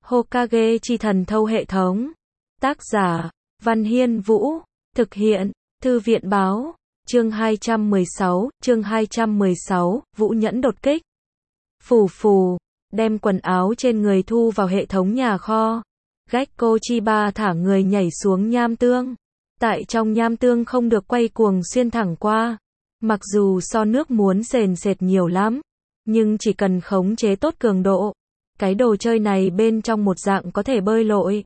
Hokage chi thần thâu hệ thống. Tác giả, Văn Hiên Vũ. Thực hiện, Thư viện Báo. Chương 216, Vũ Nhẫn đột kích. Phù phù, đem quần áo trên người thu vào hệ thống nhà kho. Gekko Chiba thả người nhảy xuống nham tương. Tại trong nham tương không được quay cuồng xuyên thẳng qua. Mặc dù so nước muốn sền sệt nhiều lắm, nhưng chỉ cần khống chế tốt cường độ, cái đồ chơi này bên trong một dạng có thể bơi lội.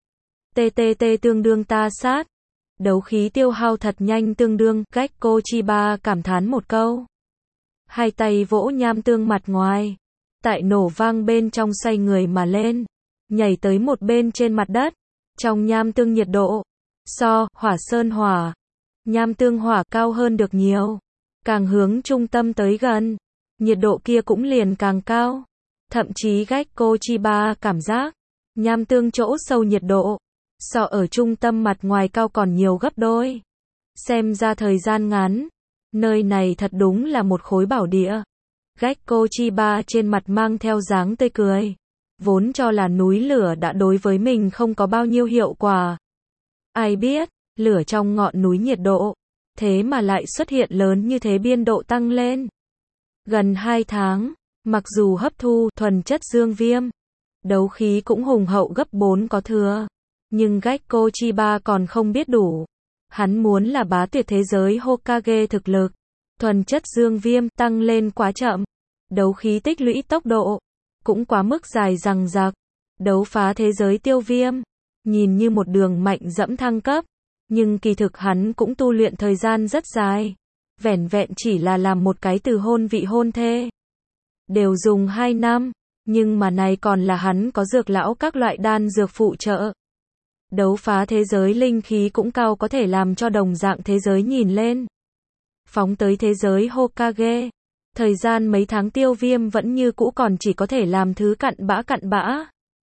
TTT tương đương ta sát. Đấu khí tiêu hao thật nhanh tương đương, Gekko Chiba cảm thán một câu. Hai tay vỗ nham tương mặt ngoài. Tại nổ vang bên trong xoay người mà lên. Nhảy tới một bên trên mặt đất. Trong nham tương nhiệt độ. Hỏa sơn hỏa. Nham tương hỏa cao hơn được nhiều. Càng hướng trung tâm tới gần. Nhiệt độ kia cũng liền càng cao. Thậm chí Gekko Chiba cảm giác. Nham tương chỗ sâu nhiệt độ. Ở trung tâm mặt ngoài cao còn nhiều gấp đôi. Xem ra thời gian ngắn. Nơi này thật đúng là một khối bảo địa. Gekko Chiba trên mặt mang theo dáng tươi cười. Vốn cho là núi lửa đã đối với mình không có bao nhiêu hiệu quả. Ai biết, lửa trong ngọn núi nhiệt độ. Thế mà lại xuất hiện lớn như thế, biên độ tăng lên. Gần 2 tháng, mặc dù hấp thu thuần chất dương viêm. Đấu khí cũng hùng hậu gấp 4 có thừa. Nhưng Gekko Chiba còn không biết đủ. Hắn muốn là bá tuyệt thế giới Hokage thực lực. Thuần chất dương viêm tăng lên quá chậm. Đấu khí tích lũy tốc độ cũng quá mức dài dằng dặc. Đấu phá thế giới tiêu viêm. Nhìn như một đường mạnh dẫm thăng cấp. Nhưng kỳ thực hắn cũng tu luyện thời gian rất dài. Vẻn vẹn chỉ là làm một cái từ hôn vị hôn thê. Đều dùng 2 năm. Nhưng mà này còn là hắn có dược lão các loại đan dược phụ trợ. Đấu phá thế giới linh khí cũng cao, có thể làm cho đồng dạng thế giới nhìn lên. Phóng tới thế giới Hokage. Thời gian mấy tháng tiêu viêm vẫn như cũ còn chỉ có thể làm thứ cặn bã.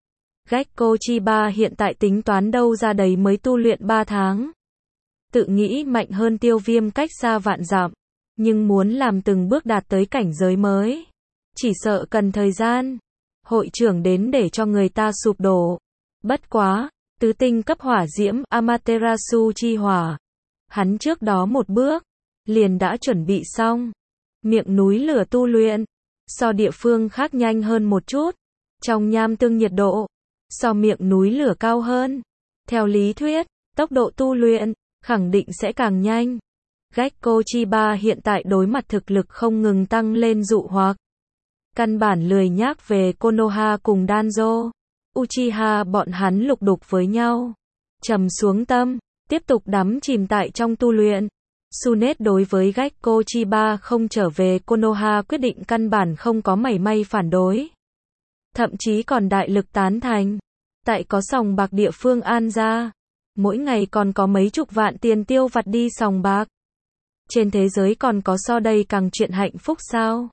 Gekko Chiba hiện tại tính toán đâu ra đấy mới tu luyện 3 tháng. Tự nghĩ mạnh hơn tiêu viêm cách xa vạn dặm. Nhưng muốn làm từng bước đạt tới cảnh giới mới. Chỉ sợ cần thời gian. Hội trưởng đến để cho người ta sụp đổ. Bất quá. Tứ tinh cấp hỏa diễm Amaterasu chi hỏa. Hắn trước đó một bước. Liền đã chuẩn bị xong. Miệng núi lửa tu luyện. Địa phương khác nhanh hơn một chút. Trong nham tương nhiệt độ. Miệng núi lửa cao hơn. Theo lý thuyết, tốc độ tu luyện khẳng định sẽ càng nhanh. Gekko Chiba hiện tại đối mặt thực lực không ngừng tăng lên dụ hoặc. Căn bản lười nhác về Konoha cùng Danzo. Uchiha bọn hắn lục đục với nhau. Trầm xuống tâm, tiếp tục đắm chìm tại trong tu luyện. Tsunade đối với Gekko Chiba không trở về Konoha quyết định căn bản không có mảy may phản đối. Thậm chí còn đại lực tán thành. Tại có sòng bạc địa phương an ra. Mỗi ngày còn có mấy chục vạn tiền tiêu vặt đi sòng bạc. Trên thế giới còn có so đây càng chuyện hạnh phúc sao?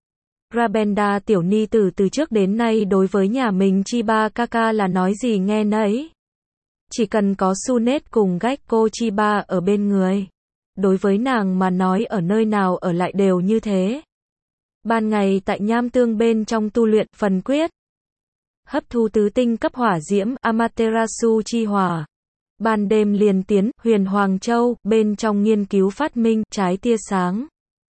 Rabenda tiểu ni tử từ trước đến nay đối với nhà mình Chiba Kaka là nói gì nghe nấy. Chỉ cần có Tsunade cùng Gekko Chiba ở bên người. Đối với nàng mà nói ở nơi nào ở lại đều như thế. Ban ngày tại nham tương bên trong tu luyện phần quyết. Hấp thu tứ tinh cấp hỏa diễm Amaterasu chi hỏa. Ban đêm liền tiến Huyền Hoàng Châu bên trong nghiên cứu phát minh trái tia sáng.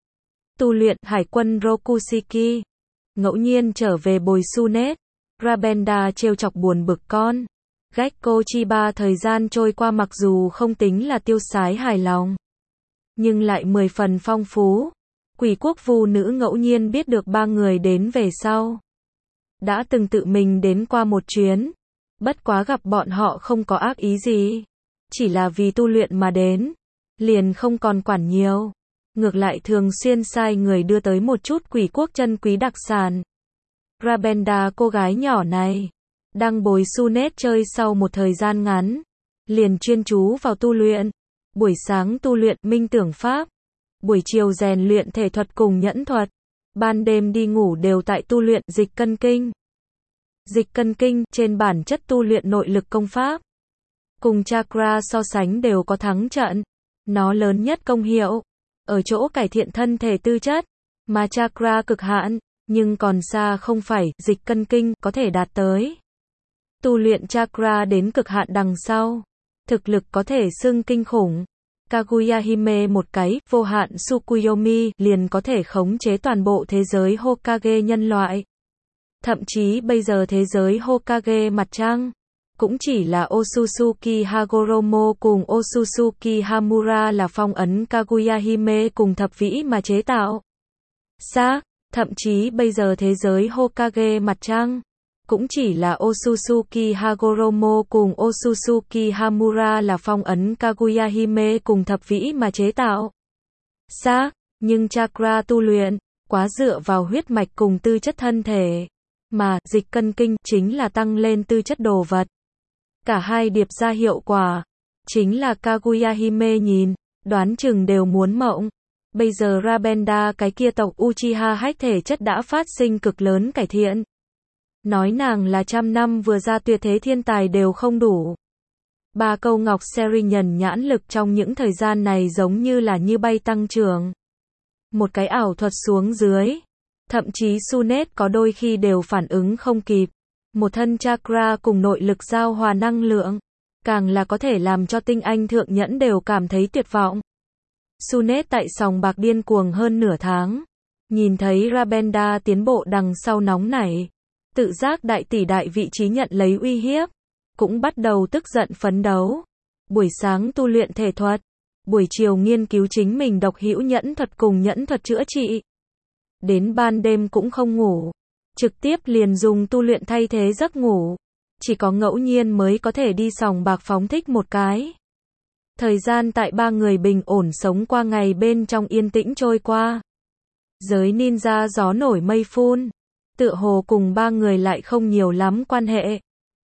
Tu luyện hải quân Rokushiki. Ngẫu nhiên trở về bồi Tsunade. Rabenda trêu chọc buồn bực con. Gekko Chiba thời gian trôi qua mặc dù không tính là tiêu sái hài lòng. Nhưng lại 10 phần phong phú. Quỷ quốc vu nữ ngẫu nhiên biết được 3 người đến về sau. Đã từng tự mình đến qua một chuyến. Bất quá gặp bọn họ không có ác ý gì. Chỉ là vì tu luyện mà đến. Liền không còn quản nhiều. Ngược lại thường xuyên sai người đưa tới một chút quỷ quốc chân quý đặc sản. Rabenda cô gái nhỏ này. Đang bồi Tsunade chơi sau một thời gian ngắn. Liền chuyên chú vào tu luyện. Buổi sáng tu luyện minh tưởng pháp. Buổi chiều rèn luyện thể thuật cùng nhẫn thuật. Ban đêm đi ngủ đều tại tu luyện dịch cân kinh. Dịch cân kinh trên bản chất tu luyện nội lực công pháp. Cùng chakra so sánh đều có thắng trận. Nó lớn nhất công hiệu ở chỗ cải thiện thân thể tư chất, mà chakra cực hạn, nhưng còn xa không phải dịch cân kinh có thể đạt tới. tu luyện chakra đến cực hạn đằng sau. Thực lực có thể xưng kinh khủng. Kaguya Hime một cái, vô hạn Tsukuyomi, liền có thể khống chế toàn bộ thế giới Hokage nhân loại. Thậm chí bây giờ thế giới Hokage mặt trăng, cũng chỉ là Otsutsuki Hagoromo cùng Otsutsuki Hamura là phong ấn Kaguya Hime cùng thập vĩ mà chế tạo. Xác, thậm chí bây giờ thế giới Hokage mặt trăng, cũng chỉ là Otsutsuki Hagoromo cùng Otsutsuki Hamura là phong ấn Kaguya Hime cùng thập vĩ mà chế tạo. Xác, nhưng chakra tu luyện, quá dựa vào huyết mạch cùng tư chất thân thể. Mà, dịch cân kinh, chính là tăng lên tư chất đồ vật. Cả hai điệp ra hiệu quả. Chính là Kaguya Hime nhìn, đoán chừng đều muốn mộng. Bây giờ Rabenda cái kia tộc Uchiha hách thể chất đã phát sinh cực lớn cải thiện. Nói nàng là 100 năm vừa ra tuyệt thế thiên tài đều không đủ. Ba câu ngọc seri nhần nhãn lực trong những thời gian này giống như là như bay tăng trưởng. Một cái ảo thuật xuống dưới. Thậm chí Sunet có đôi khi đều phản ứng không kịp. Một thân chakra cùng nội lực giao hòa năng lượng. Càng là có thể làm cho tinh anh thượng nhẫn đều cảm thấy tuyệt vọng. Sunet tại sòng bạc điên cuồng hơn nửa tháng. Nhìn thấy Rabenda tiến bộ đằng sau nóng nảy. Tự giác đại tỷ đại vị trí nhận lấy uy hiếp. Cũng bắt đầu tức giận phấn đấu. Buổi sáng tu luyện thể thuật. Buổi chiều nghiên cứu chính mình độc hữu nhẫn thuật cùng nhẫn thuật chữa trị. Đến ban đêm cũng không ngủ. Trực tiếp liền dùng tu luyện thay thế giấc ngủ. Chỉ có ngẫu nhiên mới có thể đi sòng bạc phóng thích một cái. Thời gian tại ba người bình ổn sống qua ngày bên trong yên tĩnh trôi qua. Giới ninja gió nổi mây phun. Tựa hồ cùng ba người lại không nhiều lắm quan hệ.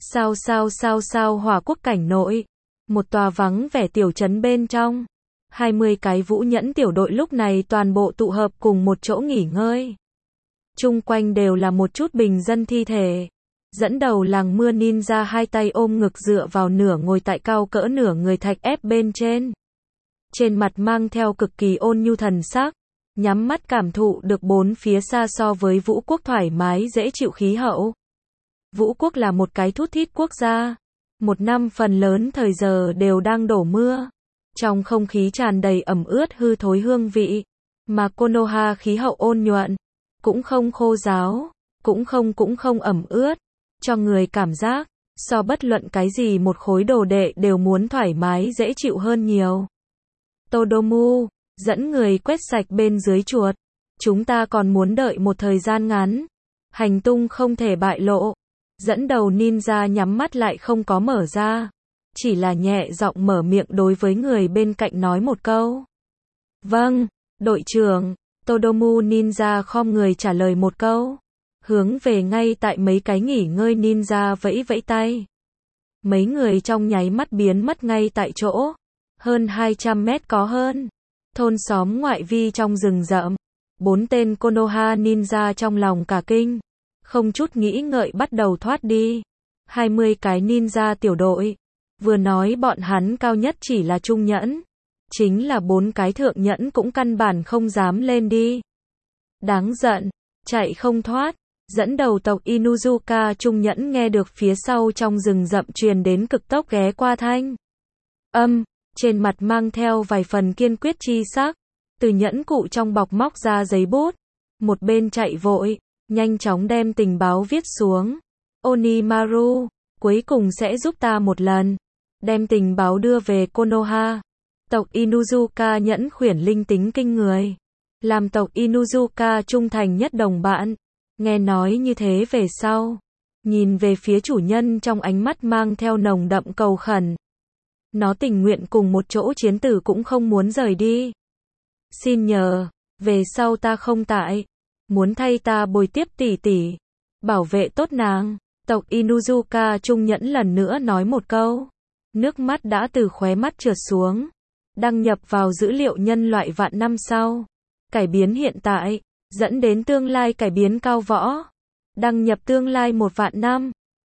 Sao hỏa quốc cảnh nội. Một tòa vắng vẻ tiểu trấn bên trong. 20 cái vũ nhẫn tiểu đội lúc này toàn bộ tụ hợp cùng một chỗ nghỉ ngơi. Chung quanh đều là một chút bình dân thi thể. Dẫn đầu làng mưa ninja hai tay ôm ngực dựa vào nửa ngồi tại cao cỡ nửa người thạch ép bên trên. Trên mặt mang theo cực kỳ ôn nhu thần sắc. Nhắm mắt cảm thụ được bốn phía xa so với Vũ quốc thoải mái dễ chịu khí hậu. Vũ quốc là một cái thút thít quốc gia. Một năm phần lớn thời giờ đều đang đổ mưa. Trong không khí tràn đầy ẩm ướt hư thối hương vị. Mà Konoha khí hậu ôn nhuận. Cũng không khô ráo. Cũng không ẩm ướt. Cho người cảm giác, so bất luận cái gì một khối đồ đệ đều muốn thoải mái dễ chịu hơn nhiều. Todomu, dẫn người quét sạch bên dưới chuột. Chúng ta còn muốn đợi một thời gian ngắn. Hành tung không thể bại lộ. Dẫn đầu ninja nhắm mắt lại không có mở ra. Chỉ là nhẹ giọng mở miệng đối với người bên cạnh nói một câu. Vâng, đội trưởng. Todomu ninja khom người trả lời một câu. Hướng về ngay tại mấy cái nghỉ ngơi ninja vẫy vẫy tay. Mấy người trong nháy mắt biến mất ngay tại chỗ. Hơn 200 mét có hơn. Thôn xóm ngoại vi trong rừng rậm. 4 tên Konoha ninja trong lòng cả kinh. Không chút nghĩ ngợi bắt đầu thoát đi. 20 cái ninja tiểu đội. Vừa nói bọn hắn cao nhất chỉ là trung nhẫn. Chính là 4 cái thượng nhẫn cũng căn bản không dám lên đi. Đáng giận. Chạy không thoát. Dẫn đầu tộc Inuzuka trung nhẫn nghe được phía sau trong rừng rậm truyền đến cực tốc ghé qua thanh. Trên mặt mang theo vài phần kiên quyết chi sắc. Từ nhẫn cụ trong bọc móc ra giấy bút. Một bên chạy vội, nhanh chóng đem tình báo viết xuống. Onimaru, cuối cùng sẽ giúp ta một lần. Đem tình báo đưa về Konoha. Tộc Inuzuka nhẫn khuyển linh tính kinh người. Làm tộc Inuzuka trung thành nhất đồng bạn. Nghe nói như thế về sau. Nhìn về phía chủ nhân trong ánh mắt mang theo nồng đậm cầu khẩn. Nó tình nguyện cùng một chỗ chiến tử cũng không muốn rời đi. Xin nhờ, về sau ta không tại. Muốn thay ta bồi tiếp tỷ tỷ. Bảo vệ tốt nàng. Tộc Inuzuka trung nhẫn lần nữa nói một câu. Nước mắt đã từ khóe mắt trượt xuống. Đăng nhập vào dữ liệu nhân loại vạn năm sau. Cải biến hiện tại. Dẫn đến tương lai cải biến cao võ. Đăng nhập tương lai 1 vạn năm.